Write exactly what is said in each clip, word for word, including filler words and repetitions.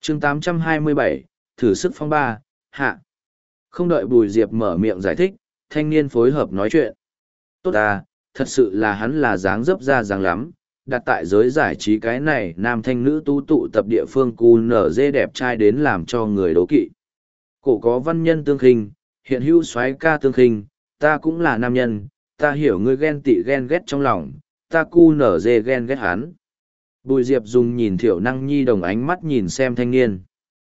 chương tám trăm hai mươi bảy, thử sức phong ba, hạ. Không đợi Bùi Diệp mở miệng giải thích, thanh niên phối hợp nói chuyện. Tốt à, thật sự là hắn là dáng dấp ra dáng lắm, đặt tại giới giải trí cái này nam thanh nữ tu tụ tập địa phương cu nở dê đẹp trai đến làm cho người đố kỵ. Cổ có văn nhân tương khinh, hiện hữu soái ca tương khinh, ta cũng là nam nhân, ta hiểu ngươi ghen tị ghen ghét trong lòng, ta cu nở dê ghen ghét hắn. Bùi Diệp dùng nhìn Thiểu Năng Nhi đồng ánh mắt nhìn xem thanh niên.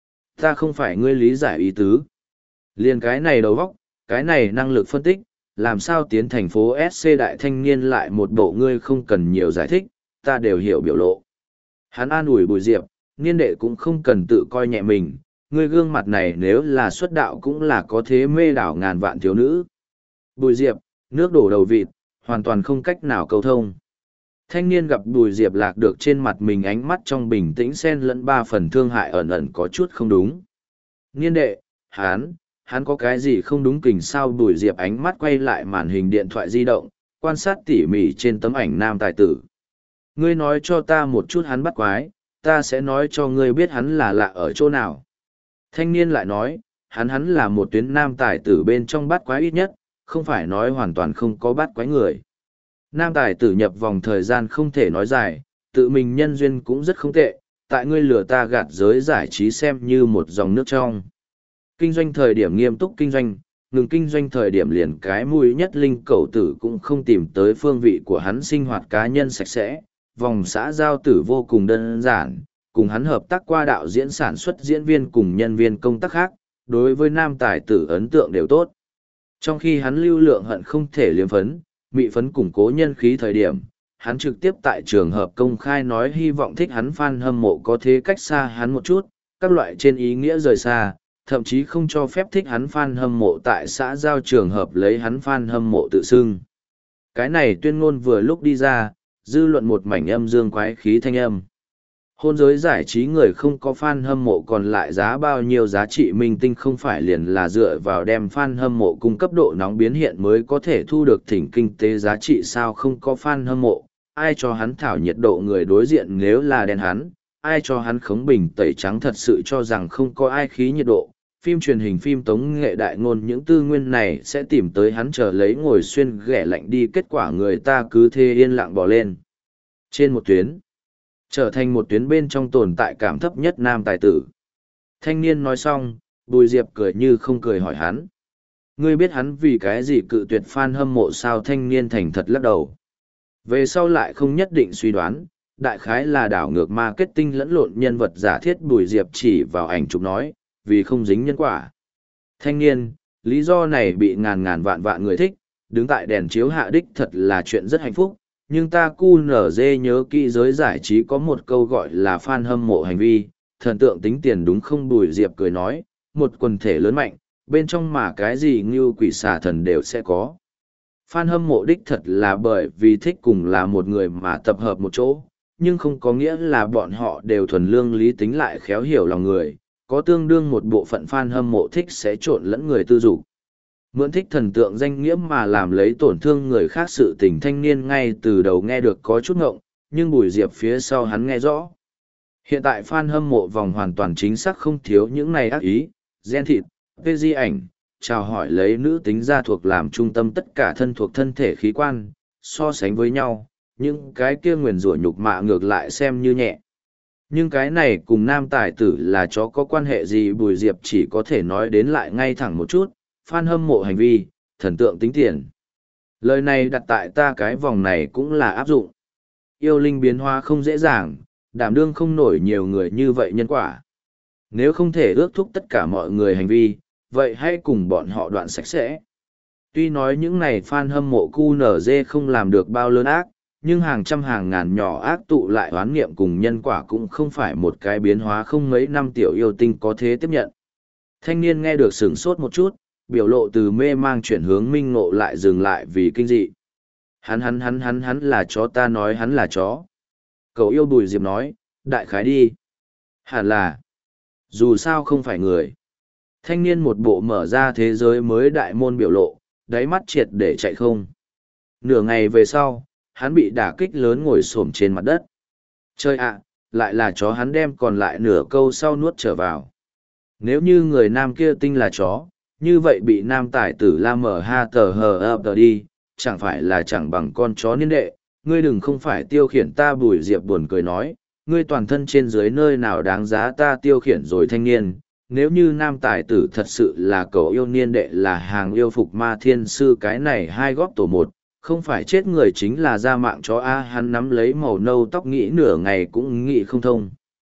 Ta không phải ngươi lý giải ý tứ. Liên cái này đầu vóc, cái này năng lực phân tích, làm sao tiến thành phố ét xê đại thanh niên lại một bộ ngươi không cần nhiều giải thích, ta đều hiểu biểu lộ. Hắn an ủi Bùi Diệp, niên đệ cũng không cần tự coi nhẹ mình, ngươi gương mặt này nếu là xuất đạo cũng là có thế mê đảo ngàn vạn thiếu nữ. Bùi Diệp, nước đổ đầu vịt, hoàn toàn không cách nào cầu thông. Thanh niên gặp Bùi Diệp lạc được trên mặt mình ánh mắt trong bình tĩnh xen lẫn ba phần thương hại ẩn ẩn có chút không đúng. Niên đệ, hắn, hắn có cái gì không đúng kình sao? Bùi Diệp ánh mắt quay lại màn hình điện thoại di động, quan sát tỉ mỉ trên tấm ảnh nam tài tử. Ngươi nói cho ta một chút hắn bắt quái, ta sẽ nói cho ngươi biết hắn là lạ ở chỗ nào. Thanh niên lại nói, hắn hắn là một tuyến nam tài tử bên trong bắt quái ít nhất, không phải nói hoàn toàn không có bắt quái người. Nam tài tử nhập vòng thời gian không thể nói dài, tự mình nhân duyên cũng rất không tệ, tại ngươi lừa ta gạt giới giải trí xem như một dòng nước trong. Kinh doanh thời điểm nghiêm túc kinh doanh, ngừng kinh doanh thời điểm liền cái mũi nhất linh cẩu tử cũng không tìm tới phương vị của hắn sinh hoạt cá nhân sạch sẽ, vòng xã giao tử vô cùng đơn giản, cùng hắn hợp tác qua đạo diễn sản xuất diễn viên cùng nhân viên công tác khác, đối với nam tài tử ấn tượng đều tốt. Trong khi hắn lưu lượng hận không thể liếm phấn, mị phấn củng cố nhân khí thời điểm, hắn trực tiếp tại trường hợp công khai nói hy vọng thích hắn fan hâm mộ có thế cách xa hắn một chút, các loại trên ý nghĩa rời xa, thậm chí không cho phép thích hắn fan hâm mộ tại xã giao trường hợp lấy hắn fan hâm mộ tự xưng. Cái này tuyên ngôn vừa lúc đi ra, dư luận một mảnh âm dương quái khí thanh âm. Hôn giới giải trí người không có fan hâm mộ còn lại giá bao nhiêu giá trị minh tinh không phải liền là dựa vào đem fan hâm mộ cung cấp độ nóng biến hiện mới có thể thu được thỉnh kinh tế giá trị sao? Không có fan hâm mộ, ai cho hắn thảo nhiệt độ người đối diện nếu là đen hắn, ai cho hắn khống bình tẩy trắng thật sự cho rằng không có ai khí nhiệt độ. Phim truyền hình phim tống nghệ đại ngôn những tư nguyên này sẽ tìm tới hắn chờ lấy ngồi xuyên ghẻ lạnh đi, kết quả người ta cứ thế yên lặng bỏ lên. Trên một tuyến, trở thành một tuyến bên trong tồn tại cảm thấp nhất nam tài tử. Thanh niên nói xong, Bùi Diệp cười như không cười hỏi hắn. Ngươi biết hắn vì cái gì cự tuyệt fan hâm mộ sao? Thanh niên thành thật lắc đầu. Về sau lại không nhất định suy đoán, đại khái là đảo ngược marketing lẫn lộn nhân vật giả thiết. Bùi Diệp chỉ vào ảnh chụp nói, vì không dính nhân quả. Thanh niên, lý do này bị ngàn ngàn vạn vạn người thích, đứng tại đèn chiếu hạ đích thật là chuyện rất hạnh phúc, nhưng ta cu nở dê nhớ kỹ giới giải trí có một câu gọi là fan hâm mộ hành vi, thần tượng tính tiền đúng không? Bùi Diệp cười nói, một quần thể lớn mạnh, bên trong mà cái gì như quỷ xà thần đều sẽ có. Fan hâm mộ đích thật là bởi vì thích cùng là một người mà tập hợp một chỗ, nhưng không có nghĩa là bọn họ đều thuần lương lý tính lại khéo hiểu lòng người, có tương đương một bộ phận fan hâm mộ thích sẽ trộn lẫn người tư dục. Mượn thích thần tượng danh nghĩa mà làm lấy tổn thương người khác sự tình. Thanh niên ngay từ đầu nghe được có chút ngộng, nhưng Bùi Diệp phía sau hắn nghe rõ. Hiện tại fan hâm mộ vòng hoàn toàn chính xác không thiếu những này ác ý, gen thịt, vê di ảnh, chào hỏi lấy nữ tính gia thuộc làm trung tâm tất cả thân thuộc thân thể khí quan, so sánh với nhau, những cái kia nguyền rủa nhục mạ ngược lại xem như nhẹ. Nhưng cái này cùng nam tài tử là chó có quan hệ gì? Bùi Diệp chỉ có thể nói đến lại ngay thẳng một chút, fan hâm mộ hành vi, thần tượng tính tiền. Lời này đặt tại ta cái vòng này cũng là áp dụng. Yêu linh biến hóa không dễ dàng, đảm đương không nổi nhiều người như vậy nhân quả. Nếu không thể ước thúc tất cả mọi người hành vi, vậy hãy cùng bọn họ đoạn sạch sẽ. Tuy nói những này fan hâm mộ cu nở dê không làm được bao lớn ác, nhưng hàng trăm hàng ngàn nhỏ ác tụ lại oán nghiệm cùng nhân quả cũng không phải một cái biến hóa không mấy năm tiểu yêu tinh có thế tiếp nhận. Thanh niên nghe được sửng sốt một chút, biểu lộ từ mê mang chuyển hướng minh ngộ lại dừng lại vì kinh dị. Hắn hắn hắn hắn hắn là chó, ta nói hắn là chó. Cậu yêu Bùi Diệp nói, đại khái đi. Hẳn là, dù sao không phải người. Thanh niên một bộ mở ra thế giới mới đại môn biểu lộ, đáy mắt triệt để chạy không. Nửa ngày về sau, hắn bị đả kích lớn ngồi xổm trên mặt đất. Chơi ạ, lại là chó hắn đem còn lại nửa câu sau nuốt trở vào. Nếu như người nam kia tinh là chó, như vậy bị nam tài tử la mở ha tờ hờ ập tờ đi, chẳng phải là chẳng bằng con chó niên đệ, ngươi đừng không phải tiêu khiển ta. Bùi Diệp buồn cười nói, ngươi toàn thân trên dưới nơi nào đáng giá ta tiêu khiển rồi thanh niên. Nếu như nam tài tử thật sự là cậu yêu niên đệ là hàng yêu phục ma thiên sư, cái này hai góp tổ một, không phải chết người chính là ra mạng chó a. Hắn nắm lấy màu nâu tóc nghĩ nửa ngày cũng nghĩ không thông.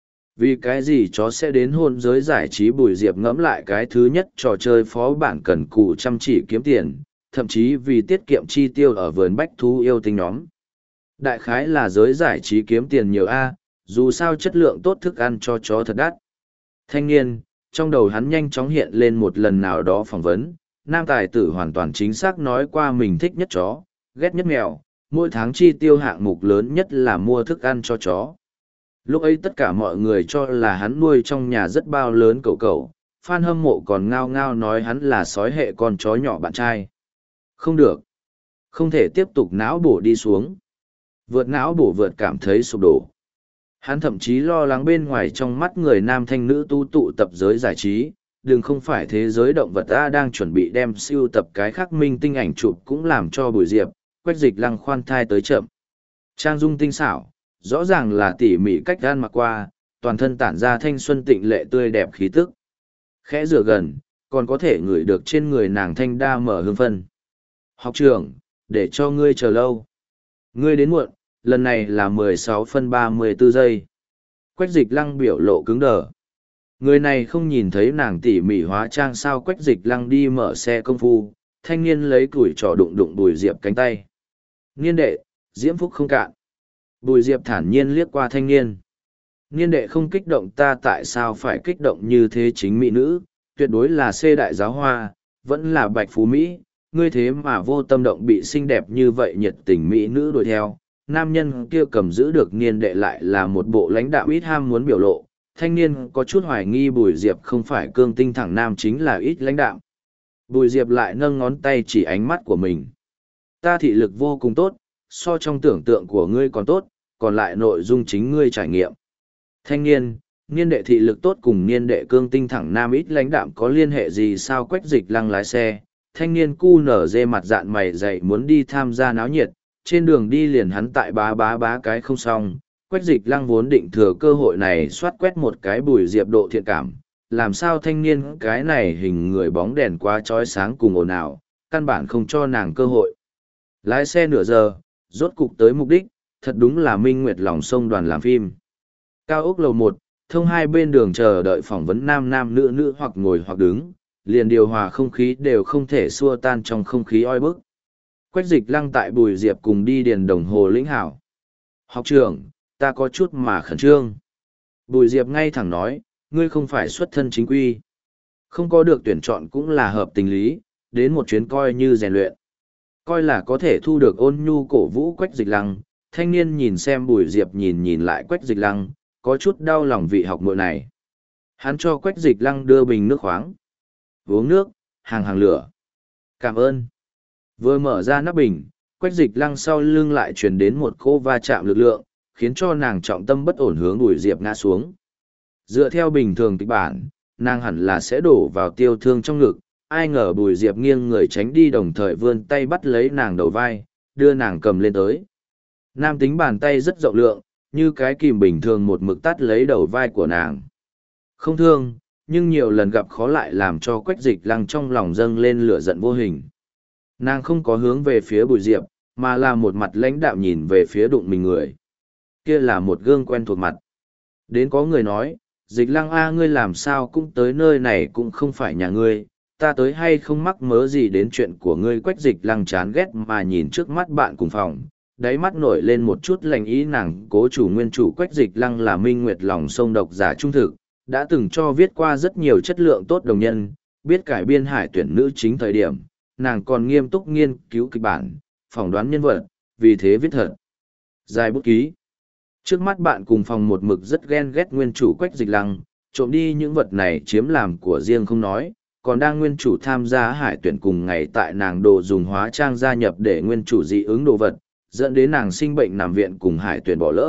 Vì cái gì chó sẽ đến hôn giới giải trí? Bùi Diệp ngẫm lại cái thứ nhất, trò chơi phó bản cần cù chăm chỉ kiếm tiền, thậm chí vì tiết kiệm chi tiêu ở vườn bách thú yêu tinh nhóm. Đại khái là giới giải trí kiếm tiền nhiều a, dù sao chất lượng tốt thức ăn cho chó thật đắt. Thanh niên, trong đầu hắn nhanh chóng hiện lên một lần nào đó phỏng vấn, nam tài tử hoàn toàn chính xác nói qua mình thích nhất chó, ghét nhất mèo, mỗi tháng chi tiêu hạng mục lớn nhất là mua thức ăn cho chó. Lúc ấy tất cả mọi người cho là hắn nuôi trong nhà rất bao lớn cậu cậu, fan hâm mộ còn ngao ngao nói hắn là sói hệ con chó nhỏ bạn trai. Không được. Không thể tiếp tục não bổ đi xuống. Vượt não bổ vượt cảm thấy sụp đổ. Hắn thậm chí lo lắng bên ngoài trong mắt người nam thanh nữ tu tụ tập giới giải trí, đừng không phải thế giới động vật ta đang chuẩn bị đem siêu tập cái khắc minh tinh ảnh chụp cũng làm cho Bùi Diệp, Quách Dịch Lăng khoan thai tới chậm. Trang dung tinh xảo, rõ ràng là tỉ mỉ cách gan mặc qua, toàn thân tản ra thanh xuân tịnh lệ tươi đẹp khí tức. Khẽ rửa gần, còn có thể ngửi được trên người nàng thanh đa mở hương phân. Học trưởng, để cho ngươi chờ lâu. Ngươi đến muộn, lần này là mười sáu phân ba mươi tư giây. Quách Dịch Lăng biểu lộ cứng đờ. Người này không nhìn thấy nàng tỉ mỉ hóa trang sao? Quách Dịch Lăng đi mở xe công phu, thanh niên lấy củi trò đụng đụng Bùi Diệp cánh tay. Niên đệ, diễm phúc không cạn. Bùi Diệp thản nhiên liếc qua thanh niên. Niên đệ không kích động, ta tại sao phải kích động như thế? Chính mỹ nữ, tuyệt đối là xê đại giáo hoa, vẫn là bạch phú Mỹ, ngươi thế mà vô tâm động bị xinh đẹp như vậy nhiệt tình mỹ nữ đuổi theo. Nam nhân kia cầm giữ được niên đệ lại là một bộ lãnh đạo ít ham muốn biểu lộ. Thanh niên có chút hoài nghi Bùi Diệp không phải cương tinh thẳng nam chính là ít lãnh đạo. Bùi Diệp lại nâng ngón tay chỉ ánh mắt của mình. Ta thị lực vô cùng tốt, so trong tưởng tượng của ngươi còn tốt, còn lại nội dung chính ngươi trải nghiệm. Thanh niên, niên đệ thị lực tốt cùng niên đệ cương tinh thẳng nam ít lãnh đạm có liên hệ gì sao? Quách Dịch Lăng lái xe, thanh niên cu nở dê mặt dạn mày dày muốn đi tham gia náo nhiệt, trên đường đi liền hắn tại bá bá bá cái không xong. Quách Dịch Lăng vốn định thừa cơ hội này soát quét một cái Bùi Diệp độ thiện cảm, làm sao thanh niên cái này hình người bóng đèn quá chói sáng cùng ồn ào, căn bản không cho nàng cơ hội. Lái xe nửa giờ, rốt cục tới mục đích, thật đúng là Minh Nguyệt lòng sông đoàn làm phim. Cao ốc lầu một, thông hai bên đường chờ đợi phỏng vấn nam nam nữ nữ hoặc ngồi hoặc đứng, liền điều hòa không khí đều không thể xua tan trong không khí oi bức. Quách Dịch Lăng tại Bùi Diệp cùng đi điền đồng hồ lĩnh hảo. Học trưởng, ta có chút mà khẩn trương. Bùi Diệp ngay thẳng nói, ngươi không phải xuất thân chính quy. Không có được tuyển chọn cũng là hợp tình lý, đến một chuyến coi như rèn luyện. Coi là có thể thu được ôn nhu cổ vũ Quách Dịch Lăng. Thanh niên nhìn xem Bùi Diệp nhìn nhìn lại Quách Dịch Lăng, có chút đau lòng vị học muội này. Hắn cho Quách Dịch Lăng đưa bình nước khoáng. Uống nước, hàng hàng lửa. Cảm ơn. Vừa mở ra nắp bình, Quách Dịch Lăng sau lưng lại truyền đến một cỗ va chạm lực lượng, khiến cho nàng trọng tâm bất ổn hướng Bùi Diệp ngã xuống. Dựa theo bình thường kịch bản, nàng hẳn là sẽ đổ vào tiêu thương trong ngực, ai ngờ Bùi Diệp nghiêng người tránh đi đồng thời vươn tay bắt lấy nàng đầu vai, đưa nàng cầm lên tới. Nam tính bàn tay rất rộng lượng, như cái kìm bình thường một mực tắt lấy đầu vai của nàng. Không thương, nhưng nhiều lần gặp khó lại làm cho Quách Dịch Lăng trong lòng dâng lên lửa giận vô hình. Nàng không có hướng về phía Bùi Diệp, mà là một mặt lãnh đạm nhìn về phía đụng mình người. Kia là một gương quen thuộc mặt. Đến có người nói, Dịch Lăng a, ngươi làm sao cũng tới nơi này cũng không phải nhà ngươi, ta tới hay không mắc mớ gì đến chuyện của ngươi? Quách Dịch Lăng chán ghét mà nhìn trước mắt bạn cùng phòng, đáy mắt nổi lên một chút lành ý. Nàng cố chủ nguyên chủ Quách Dịch Lăng là Minh Nguyệt lòng sông độc giả trung thực, đã từng cho viết qua rất nhiều chất lượng tốt đồng nhân, biết cải biên hải tuyển nữ chính thời điểm, nàng còn nghiêm túc nghiên cứu kịch bản, phỏng đoán nhân vật, vì thế viết thật dài bút ký. Trước mắt bạn cùng phòng một mực rất ghen ghét nguyên chủ Quách Dịch Lăng, trộm đi những vật này chiếm làm của riêng không nói, còn đang nguyên chủ tham gia hải tuyển cùng ngày tại nàng đồ dùng hóa trang gia nhập để nguyên chủ dị ứng đồ vật, dẫn đến nàng sinh bệnh nằm viện cùng hải tuyển bỏ lỡ,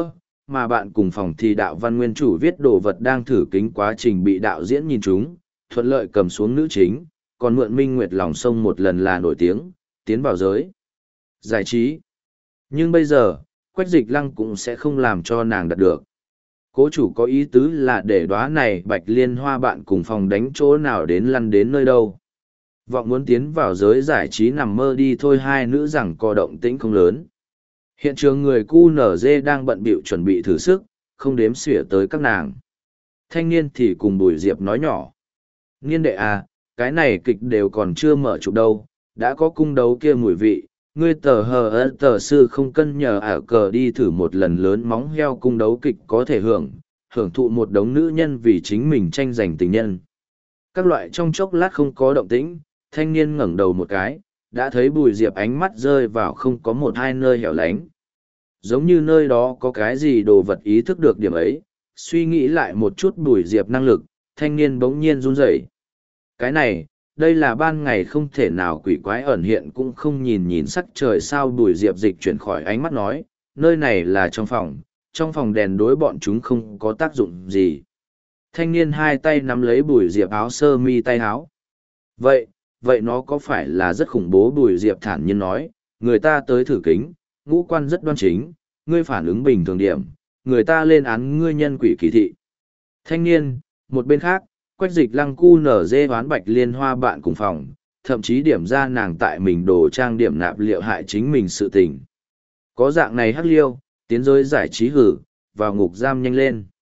mà bạn cùng phòng thì đạo văn nguyên chủ viết đồ vật đang thử kính quá trình bị đạo diễn nhìn chúng, thuận lợi cầm xuống nữ chính, còn mượn Minh Nguyệt lòng sông một lần là nổi tiếng, tiến vào giới giải trí. Nhưng bây giờ, Quách Dịch Lăng cũng sẽ không làm cho nàng đạt được. Cố chủ có ý tứ là để đóa này Bạch Liên Hoa bạn cùng phòng đánh chỗ nào đến lăn đến nơi đâu. Vọng muốn tiến vào giới giải trí nằm mơ đi thôi, hai nữ rằng có động tĩnh không lớn. Hiện trường người cu nở dê đang bận bịu chuẩn bị thử sức, không đếm xỉa tới các nàng. Thanh niên thì cùng Bùi Diệp nói nhỏ. Niên đệ à, cái này kịch đều còn chưa mở chụp đâu, đã có cung đấu kia mùi vị. Ngươi tờ hờ ơ tờ sư không cân nhờ ả cờ đi thử một lần lớn móng heo cung đấu kịch có thể hưởng, hưởng thụ một đống nữ nhân vì chính mình tranh giành tình nhân. Các loại trong chốc lát không có động tĩnh, thanh niên ngẩng đầu một cái, đã thấy Bùi Diệp ánh mắt rơi vào không có một hai nơi hẻo lánh. Giống như nơi đó có cái gì đồ vật ý thức được điểm ấy, suy nghĩ lại một chút Bùi Diệp năng lực, thanh niên bỗng nhiên run rẩy. Cái này, đây là ban ngày không thể nào quỷ quái ẩn hiện cũng không nhìn nhìn sắc trời sao. Bùi Diệp dịch chuyển khỏi ánh mắt nói, nơi này là trong phòng, trong phòng đèn đối bọn chúng không có tác dụng gì. Thanh niên hai tay nắm lấy Bùi Diệp áo sơ mi tay áo. Vậy, vậy nó có phải là rất khủng bố? Bùi Diệp thản nhiên nói, người ta tới thử kính, ngũ quan rất đoan chính, ngươi phản ứng bình thường điểm, người ta lên án ngươi nhân quỷ kỳ thị. Thanh niên, một bên khác, Quách Dịch Lăng cu nở dê hoán Bạch Liên Hoa bạn cùng phòng, thậm chí điểm ra nàng tại mình đồ trang điểm nạp liệu hại chính mình sự tình. Có dạng này hắc liêu, tiến giới giải trí hử, vào ngục giam nhanh lên.